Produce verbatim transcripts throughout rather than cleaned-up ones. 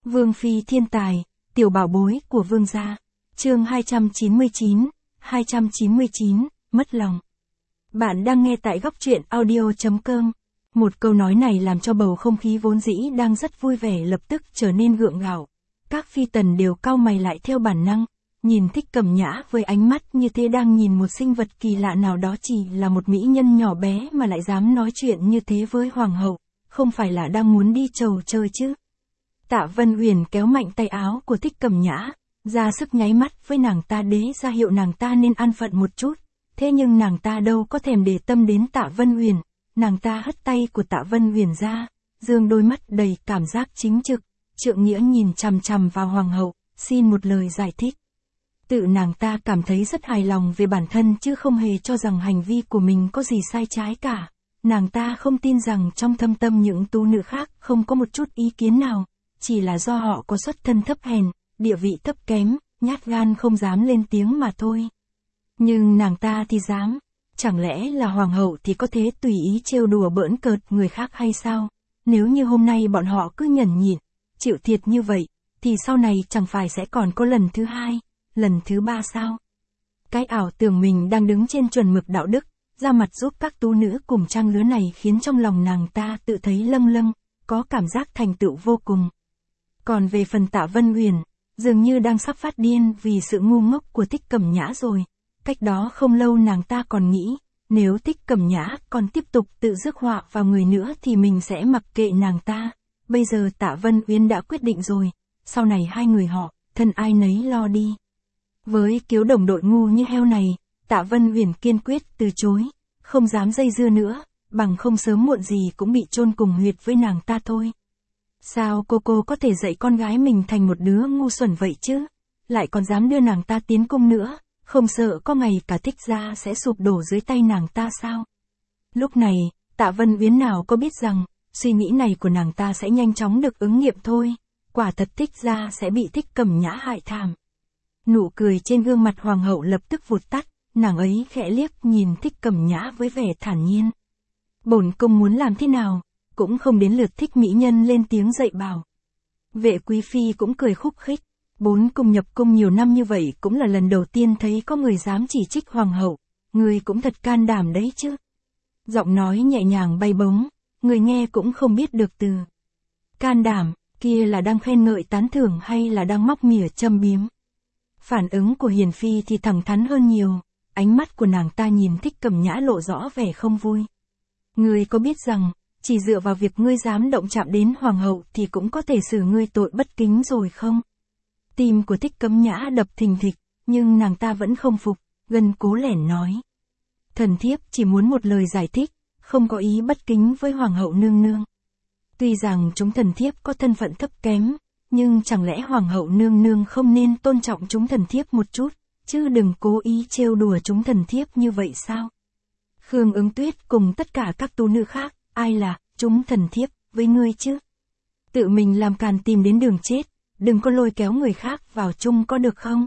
Vương phi thiên tài, tiểu bảo bối của vương gia. Chương hai trăm chín mươi chín, hai trăm chín mươi chín, mất lòng. Bạn đang nghe tại góc truyện audio chấm com. Một câu nói này làm cho bầu không khí vốn dĩ đang rất vui vẻ lập tức trở nên gượng gạo. Các phi tần đều cau mày lại theo bản năng, nhìn Thích Cẩm Nhã với ánh mắt như thế đang nhìn một sinh vật kỳ lạ nào đó, chỉ là một mỹ nhân nhỏ bé mà lại dám nói chuyện như thế với hoàng hậu, không phải là đang muốn đi chầu chơi chứ. Tạ Vân Uyển kéo mạnh tay áo của Thích Cẩm Nhã, ra sức nháy mắt với nàng ta đế ra hiệu nàng ta nên an phận một chút, thế nhưng nàng ta đâu có thèm để tâm đến Tạ Vân Uyển, nàng ta hất tay của Tạ Vân Uyển ra, dương đôi mắt đầy cảm giác chính trực, trượng nghĩa nhìn chằm chằm vào hoàng hậu, xin một lời giải thích. Tự nàng ta cảm thấy rất hài lòng về bản thân chứ không hề cho rằng hành vi của mình có gì sai trái cả. Nàng ta không tin rằng trong thâm tâm những tú nữ khác không có một chút ý kiến nào, chỉ là do họ có xuất thân thấp hèn, địa vị thấp kém, nhát gan không dám lên tiếng mà thôi. Nhưng nàng ta thì dám, chẳng lẽ là hoàng hậu thì có thể tùy ý trêu đùa bỡn cợt người khác hay sao? Nếu như hôm nay bọn họ cứ nhẫn nhịn, chịu thiệt như vậy, thì sau này chẳng phải sẽ còn có lần thứ hai, lần thứ ba sao? Cái ảo tưởng mình đang đứng trên chuẩn mực đạo đức, ra mặt giúp các tú nữ cùng trang lứa này khiến trong lòng nàng ta tự thấy lâng lâng, có cảm giác thành tựu vô cùng. Còn về phần Tạ Vân Uyển, dường như đang sắp phát điên vì sự ngu ngốc của Thích Cẩm Nhã rồi. Cách đó không lâu nàng ta còn nghĩ, nếu Thích Cẩm Nhã còn tiếp tục tự rước họa vào người nữa thì mình sẽ mặc kệ nàng ta. Bây giờ Tạ Vân Uyển đã quyết định rồi, sau này hai người họ, thân ai nấy lo đi. Với kiếu đồng đội ngu như heo này, Tạ Vân Uyển kiên quyết từ chối, không dám dây dưa nữa, bằng không sớm muộn gì cũng bị chôn cùng huyệt với nàng ta thôi. Sao cô cô có thể dạy con gái mình thành một đứa ngu xuẩn vậy chứ? Lại còn dám đưa nàng ta tiến cung nữa, không sợ có ngày cả Thích gia sẽ sụp đổ dưới tay nàng ta sao? Lúc này, Tạ Vân Uyển nào có biết rằng, suy nghĩ này của nàng ta sẽ nhanh chóng được ứng nghiệm thôi, quả thật Thích gia sẽ bị Thích Cẩm Nhã hại thảm. Nụ cười trên gương mặt hoàng hậu lập tức vụt tắt, nàng ấy khẽ liếc nhìn Thích Cẩm Nhã với vẻ thản nhiên. Bổn cung muốn làm thế nào, cũng không đến lượt Thích mỹ nhân lên tiếng dạy bảo. Vệ quý phi cũng cười khúc khích, bốn cung nhập cung nhiều năm như vậy cũng là lần đầu tiên thấy có người dám chỉ trích hoàng hậu, người cũng thật can đảm đấy chứ. Giọng nói nhẹ nhàng bay bóng, người nghe cũng không biết được từ. Can đảm, kia là đang khen ngợi tán thưởng hay là đang móc mỉa châm biếm. Phản ứng của Hiền Phi thì thẳng thắn hơn nhiều, ánh mắt của nàng ta nhìn Thích Cẩm Nhã lộ rõ vẻ không vui. Ngươi có biết rằng, chỉ dựa vào việc ngươi dám động chạm đến hoàng hậu thì cũng có thể xử ngươi tội bất kính rồi không? Tim của Thích Cẩm Nhã đập thình thịch, nhưng nàng ta vẫn không phục, gân cố lẻn nói. Thần thiếp chỉ muốn một lời giải thích, không có ý bất kính với hoàng hậu nương nương. Tuy rằng chúng thần thiếp có thân phận thấp kém, nhưng chẳng lẽ hoàng hậu nương nương không nên tôn trọng chúng thần thiếp một chút, chứ đừng cố ý trêu đùa chúng thần thiếp như vậy sao? Khương Ứng Tuyết cùng tất cả các tú nữ khác, ai là chúng thần thiếp với ngươi chứ? Tự mình làm càn tìm đến đường chết, đừng có lôi kéo người khác vào chung có được không?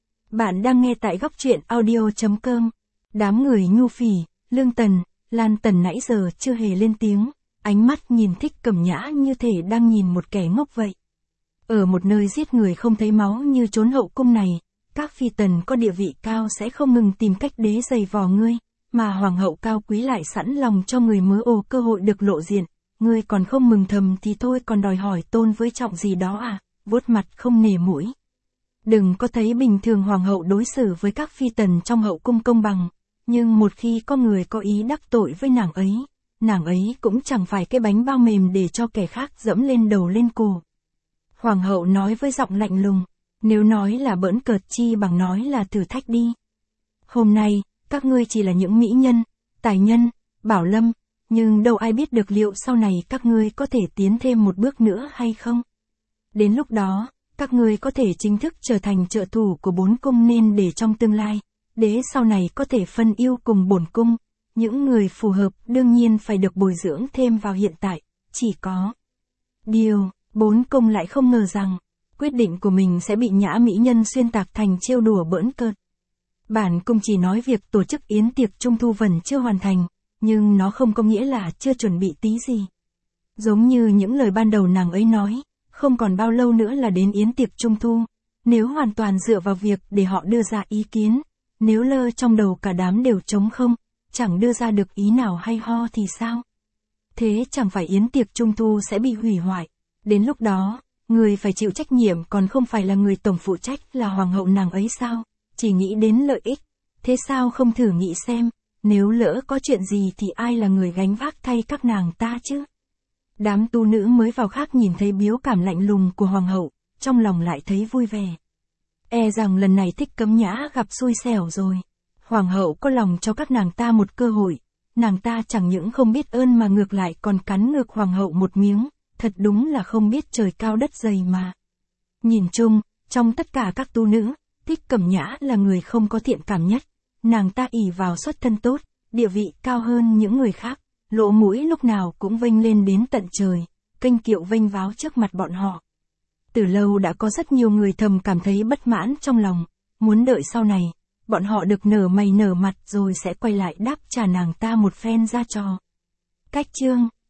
Bạn đang nghe tại góc truyện audio chấm com. Đám người Nhu Phỉ, Lương Tần, Lan Tần nãy giờ chưa hề lên tiếng, ánh mắt nhìn Thích Cẩm Nhã như thể đang nhìn một kẻ ngốc vậy. Ở một nơi giết người không thấy máu như trốn hậu cung này, các phi tần có địa vị cao sẽ không ngừng tìm cách đế giày vò ngươi, mà hoàng hậu cao quý lại sẵn lòng cho người mớ ồ cơ hội được lộ diện, ngươi còn không mừng thầm thì thôi còn đòi hỏi tôn với trọng gì đó à, vuốt mặt không nể mũi. Đừng có thấy bình thường hoàng hậu đối xử với các phi tần trong hậu cung công bằng, nhưng một khi có người có ý đắc tội với nàng ấy, nàng ấy cũng chẳng phải cái bánh bao mềm để cho kẻ khác dẫm lên đầu lên cổ. Hoàng hậu nói với giọng lạnh lùng, nếu nói là bỡn cợt chi bằng nói là thử thách đi. Hôm nay, các ngươi chỉ là những mỹ nhân, tài nhân, bảo lâm, nhưng đâu ai biết được liệu sau này các ngươi có thể tiến thêm một bước nữa hay không. Đến lúc đó, các ngươi có thể chính thức trở thành trợ thủ của bốn cung nên để trong tương lai, đế sau này có thể phân yêu cùng bổn cung, những người phù hợp đương nhiên phải được bồi dưỡng thêm vào hiện tại, chỉ có điều, bốn cung lại không ngờ rằng, quyết định của mình sẽ bị nhã mỹ nhân xuyên tạc thành trêu đùa bỡn cợt. Bản cung chỉ nói việc tổ chức yến tiệc trung thu vẫn chưa hoàn thành, nhưng nó không có nghĩa là chưa chuẩn bị tí gì. Giống như những lời ban đầu nàng ấy nói, không còn bao lâu nữa là đến yến tiệc trung thu. Nếu hoàn toàn dựa vào việc để họ đưa ra ý kiến, nếu lơ trong đầu cả đám đều trống không, chẳng đưa ra được ý nào hay ho thì sao? Thế chẳng phải yến tiệc trung thu sẽ bị hủy hoại. Đến lúc đó, người phải chịu trách nhiệm còn không phải là người tổng phụ trách là hoàng hậu nàng ấy sao? Chỉ nghĩ đến lợi ích. Thế sao không thử nghĩ xem, nếu lỡ có chuyện gì thì ai là người gánh vác thay các nàng ta chứ? Đám tu nữ mới vào khác nhìn thấy biếu cảm lạnh lùng của hoàng hậu, trong lòng lại thấy vui vẻ. E rằng lần này Thích Cấm Nhã gặp xui xẻo rồi. Hoàng hậu có lòng cho các nàng ta một cơ hội. Nàng ta chẳng những không biết ơn mà ngược lại còn cắn ngược hoàng hậu một miếng, thật đúng là không biết trời cao đất dày mà. Nhìn chung, trong tất cả các tu nữ, Thích Cẩm Nhã là người không có thiện cảm nhất. Nàng ta ỷ vào xuất thân tốt, địa vị cao hơn những người khác, lỗ mũi lúc nào cũng vênh lên đến tận trời, kênh kiệu vênh váo trước mặt bọn họ. Từ lâu đã có rất nhiều người thầm cảm thấy bất mãn trong lòng, muốn đợi sau này, bọn họ được nở mày nở mặt rồi sẽ quay lại đáp trả nàng ta một phen ra trò. Cách chương